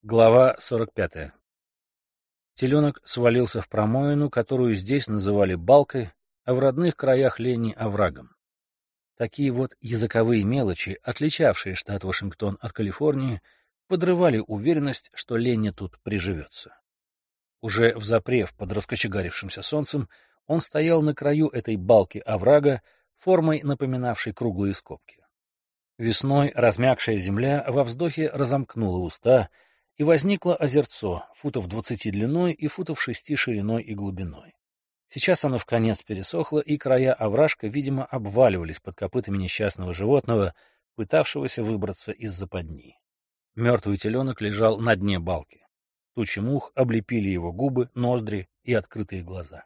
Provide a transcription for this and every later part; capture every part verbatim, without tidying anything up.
Глава сорок пятая. Теленок свалился в промоину, которую здесь называли балкой, а в родных краях Ленни — оврагом. Такие вот языковые мелочи, отличавшие штат Вашингтон от Калифорнии, подрывали уверенность, что Ленни тут приживется. Уже взапрев под раскочегарившимся солнцем, он стоял на краю этой балки оврага, формой напоминавшей круглые скобки. Весной размягшая земля во вздохе разомкнула уста, и возникло озерцо, футов двадцати длиной и футов шести шириной и глубиной. Сейчас оно вконец пересохло, и края овражка, видимо, обваливались под копытами несчастного животного, пытавшегося выбраться из западни. Мертвый теленок лежал на дне балки. Тучи мух облепили его губы, ноздри и открытые глаза.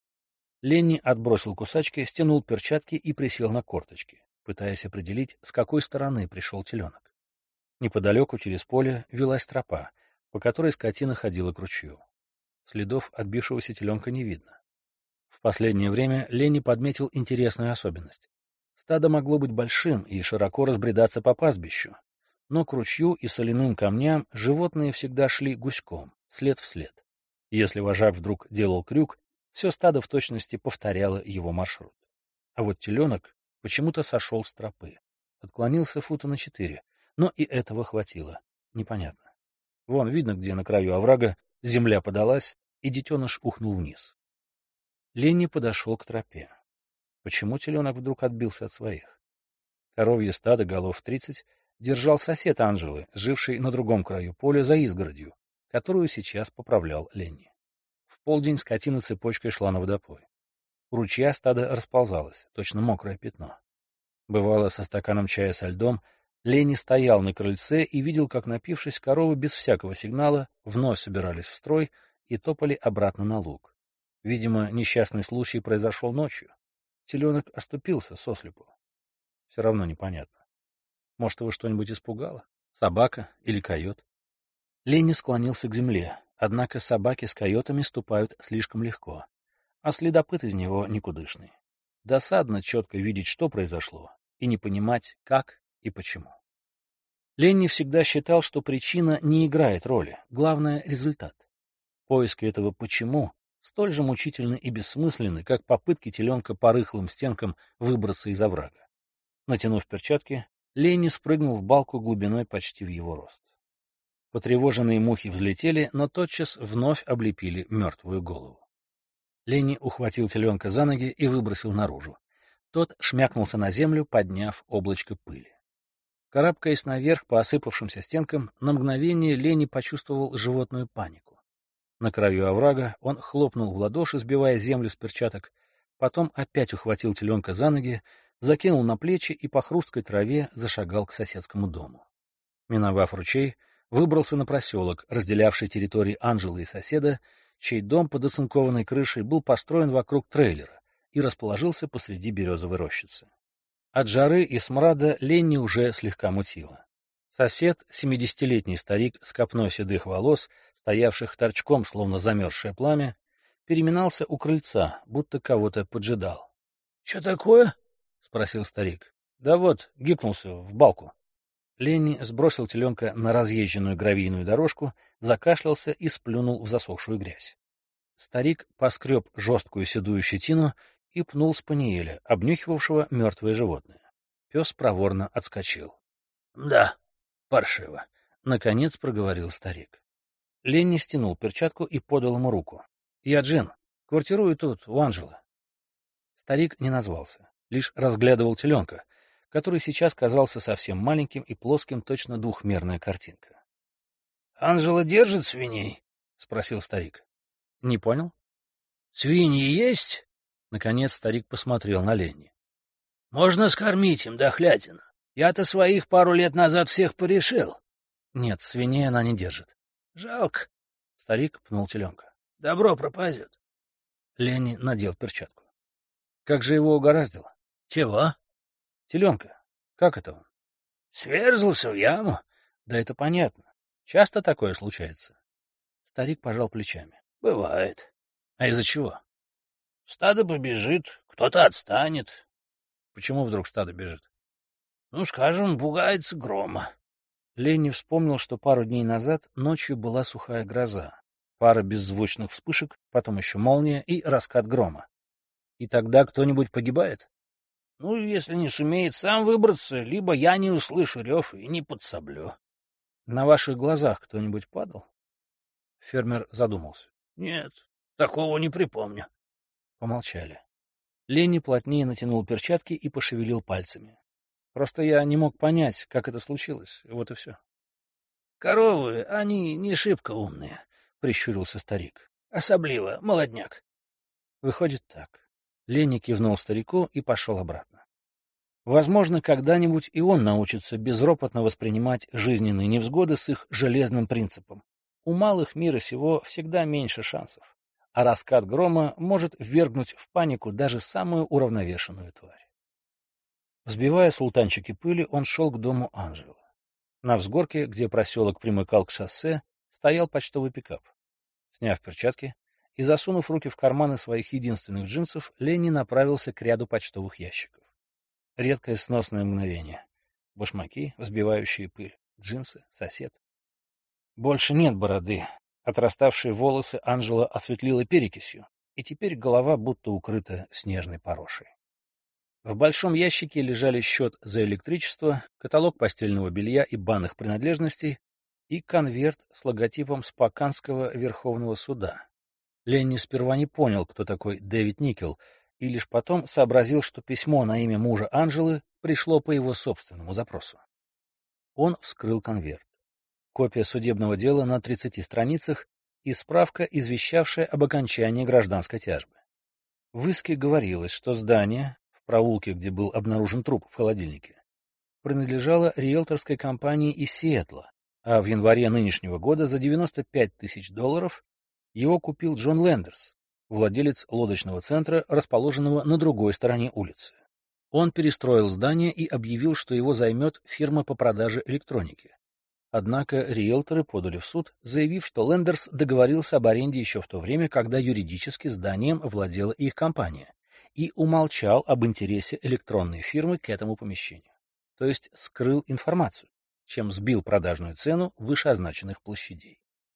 Ленни отбросил кусачки, стянул перчатки и присел на корточки, пытаясь определить, с какой стороны пришел теленок. Неподалеку, через поле, велась тропа, по которой скотина ходила к ручью. Следов отбившегося теленка не видно. В последнее время Ленни подметил интересную особенность. Стадо могло быть большим и широко разбредаться по пастбищу, но к ручью и соляным камням животные всегда шли гуськом, след в след. Если вожак вдруг делал крюк, все стадо в точности повторяло его маршрут. А вот теленок почему-то сошел с тропы, отклонился фута на четыре, но и этого хватило. Непонятно. Вон, видно, где на краю оврага земля подалась, и детеныш ухнул вниз. Ленни подошел к тропе. Почему теленок вдруг отбился от своих? Коровье стадо голов тридцать держал сосед Анжелы, живший на другом краю поля за изгородью, которую сейчас поправлял Ленни. В полдень скотина цепочкой шла на водопой. У ручья стадо расползалось, точно мокрое пятно. Бывало, со стаканом чая со льдом Ленни стоял на крыльце и видел, как, напившись, коровы без всякого сигнала вновь собирались в строй и топали обратно на луг. Видимо, несчастный случай произошел ночью. Теленок оступился сослепу. Все равно непонятно. Может, его что-нибудь испугало? Собака или койот? Ленни склонился к земле, однако собаки с койотами ступают слишком легко, а следопыт из него никудышный. Досадно четко видеть, что произошло, и не понимать, как и почему. Ленни всегда считал, что причина не играет роли, главное — результат. Поиски этого «почему» столь же мучительны и бессмысленны, как попытки теленка по рыхлым стенкам выбраться из оврага. Натянув перчатки, Ленни спрыгнул в балку глубиной почти в его рост. Потревоженные мухи взлетели, но тотчас вновь облепили мертвую голову. Ленни ухватил теленка за ноги и выбросил наружу. Тот шмякнулся на землю, подняв облачко пыли. Карабкаясь наверх по осыпавшимся стенкам, на мгновение Ленни почувствовал животную панику. На краю оврага он хлопнул в ладоши, сбивая землю с перчаток, потом опять ухватил теленка за ноги, закинул на плечи и по хрусткой траве зашагал к соседскому дому. Миновав ручей, выбрался на проселок, разделявший территории Анжелы и соседа, чей дом под оцинкованной крышей был построен вокруг трейлера и расположился посреди березовой рощицы. От жары и смрада Ленни уже слегка мутило. Сосед, семидесятилетний старик с копной седых волос, стоявших торчком, словно замерзшее пламя, переминался у крыльца, будто кого-то поджидал. — Че такое? — спросил старик. — Да вот, гикнулся в балку. Ленни сбросил теленка на разъезженную гравийную дорожку, закашлялся и сплюнул в засохшую грязь. Старик поскреб жесткую седую щетину и пнул спаниеля, обнюхивавшего мертвое животное. Пес проворно отскочил. — Да, паршиво, — наконец проговорил старик. Ленни стянул перчатку и подал ему руку. — Я Джин, квартирую тут, у Анжелы. Старик не назвался, лишь разглядывал теленка, который сейчас казался совсем маленьким и плоским, точно двухмерная картинка. — Анжела держит свиней? — спросил старик. — Не понял? — Свиньи есть? Наконец старик посмотрел на Ленни. — Можно скормить им дохлятину. Я-то своих пару лет назад всех порешил. — Нет, свиней она не держит. — Жалко. Старик пнул теленка. — Добро пропадет. Ленни надел перчатку. — Как же его угораздило? — Чего? — Теленка. Как это он? — Сверзался в яму. — Да это понятно. Часто такое случается? Старик пожал плечами. — Бывает. — А из-за чего? — Стадо побежит, кто-то отстанет. — Почему вдруг стадо бежит? — Ну, скажем, пугается грома. Ленни вспомнил, что пару дней назад ночью была сухая гроза, пара беззвучных вспышек, потом еще молния и раскат грома. И тогда кто-нибудь погибает? Ну, если не сумеет сам выбраться, либо я не услышу рев и не подсоблю. На ваших глазах кто-нибудь падал? Фермер задумался. Нет, такого не припомню. Помолчали. Ленни плотнее натянул перчатки и пошевелил пальцами. Просто я не мог понять, как это случилось, вот и все. Коровы, они не шибко умные, прищурился старик. Особливо молодняк. Выходит так. Ленни кивнул старику и пошел обратно. Возможно, когда-нибудь и он научится безропотно воспринимать жизненные невзгоды с их железным принципом. У малых мира сего всегда меньше шансов, а раскат грома может ввергнуть в панику даже самую уравновешенную тварь. Взбивая султанчики пыли, он шел к дому Анжелы. На взгорке, где проселок примыкал к шоссе, стоял почтовый пикап. Сняв перчатки и засунув руки в карманы своих единственных джинсов, Ленни направился к ряду почтовых ящиков. Редкое сносное мгновение. Башмаки, взбивающие пыль, джинсы, сосед. Больше нет бороды. Отраставшие волосы Анжела осветлила перекисью, и теперь голова будто укрыта снежной порошей. В большом ящике лежали счет за электричество, каталог постельного белья и банных принадлежностей и конверт с логотипом Споканского Верховного суда. Ленни сперва не понял, кто такой Дэвид Никел, и лишь потом сообразил, что письмо на имя мужа Анжелы пришло по его собственному запросу. Он вскрыл конверт. Копия судебного дела на тридцати страницах и справка, извещавшая об окончании гражданской тяжбы. В иске говорилось, что здание, в проулке, где был обнаружен труп в холодильнике, принадлежало риэлторской компании из Сиэтла, а в январе нынешнего года за девяносто пять тысяч долларов его купил Джон Лендерс, владелец лодочного центра, расположенного на другой стороне улицы. Он перестроил здание и объявил, что его займет фирма по продаже электроники. Однако риэлторы подали в суд, заявив, что Лендерс договорился об аренде еще в то время, когда юридически зданием владела их компания, и умолчал об интересе электронной фирмы к этому помещению, то есть скрыл информацию, чем сбил продажную цену вышеозначенных площадей.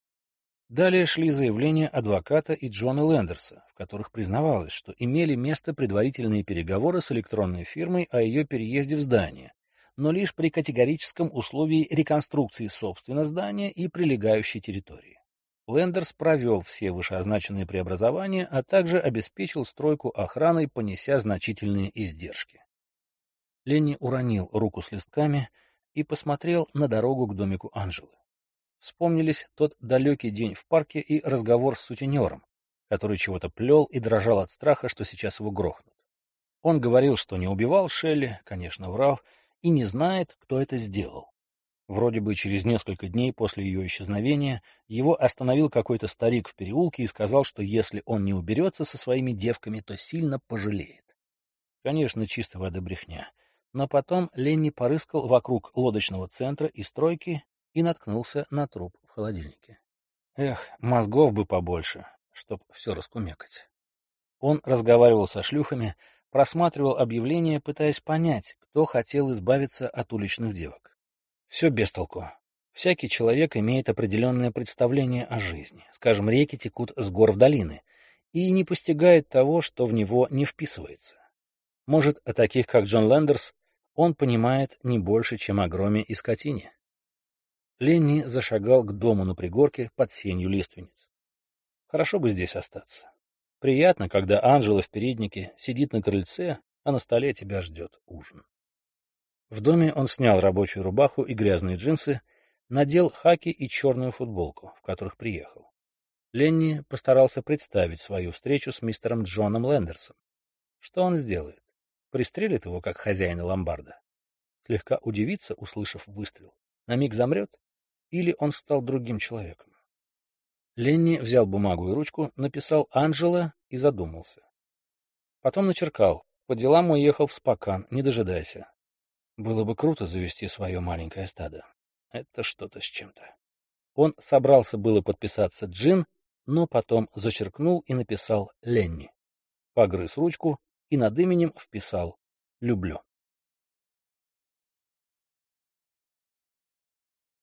Далее шли заявления адвоката и Джона Лендерса, в которых признавалось, что имели место предварительные переговоры с электронной фирмой о ее переезде в здание, но лишь при категорическом условии реконструкции собственно здания и прилегающей территории. Лендерс провел все вышеозначенные преобразования, а также обеспечил стройку охраной, понеся значительные издержки. Ленни уронил руку с листками и посмотрел на дорогу к домику Анжелы. Вспомнились тот далекий день в парке и разговор с сутенером, который чего-то плел и дрожал от страха, что сейчас его грохнут. Он говорил, что не убивал Шелли, конечно, врал, и не знает, кто это сделал. Вроде бы через несколько дней после ее исчезновения его остановил какой-то старик в переулке и сказал, что если он не уберется со своими девками, то сильно пожалеет. Конечно, чистой воды брехня. Но потом Ленни порыскал вокруг лодочного центра и стройки и наткнулся на труп в холодильнике. Эх, мозгов бы побольше, чтоб все раскумекать. Он разговаривал со шлюхами, просматривал объявления, пытаясь понять, кто хотел избавиться от уличных девок. Все без толку. Всякий человек имеет определенное представление о жизни. Скажем, реки текут с гор в долины, и не постигает того, что в него не вписывается. Может, о таких, как Джон Лендерс, он понимает не больше, чем о громе и скотине. Ленни зашагал к дому на пригорке под сенью лиственниц. Хорошо бы здесь остаться. Приятно, когда Анжела в переднике сидит на крыльце, а на столе тебя ждет ужин. В доме он снял рабочую рубаху и грязные джинсы, надел хаки и черную футболку, в которых приехал. Ленни постарался представить свою встречу с мистером Джоном Лендерсом. Что он сделает? Пристрелит его, как хозяина ломбарда? Слегка удивится, услышав выстрел? На миг замрет? Или он стал другим человеком? Ленни взял бумагу и ручку, написал «Анжела» и задумался. Потом начеркал. По делам уехал в Спокан, не дожидайся. Было бы круто завести свое маленькое стадо. Это что-то с чем-то. Он собрался было подписаться Джин, но потом зачеркнул и написал «Ленни». Погрыз ручку и над именем вписал «Люблю».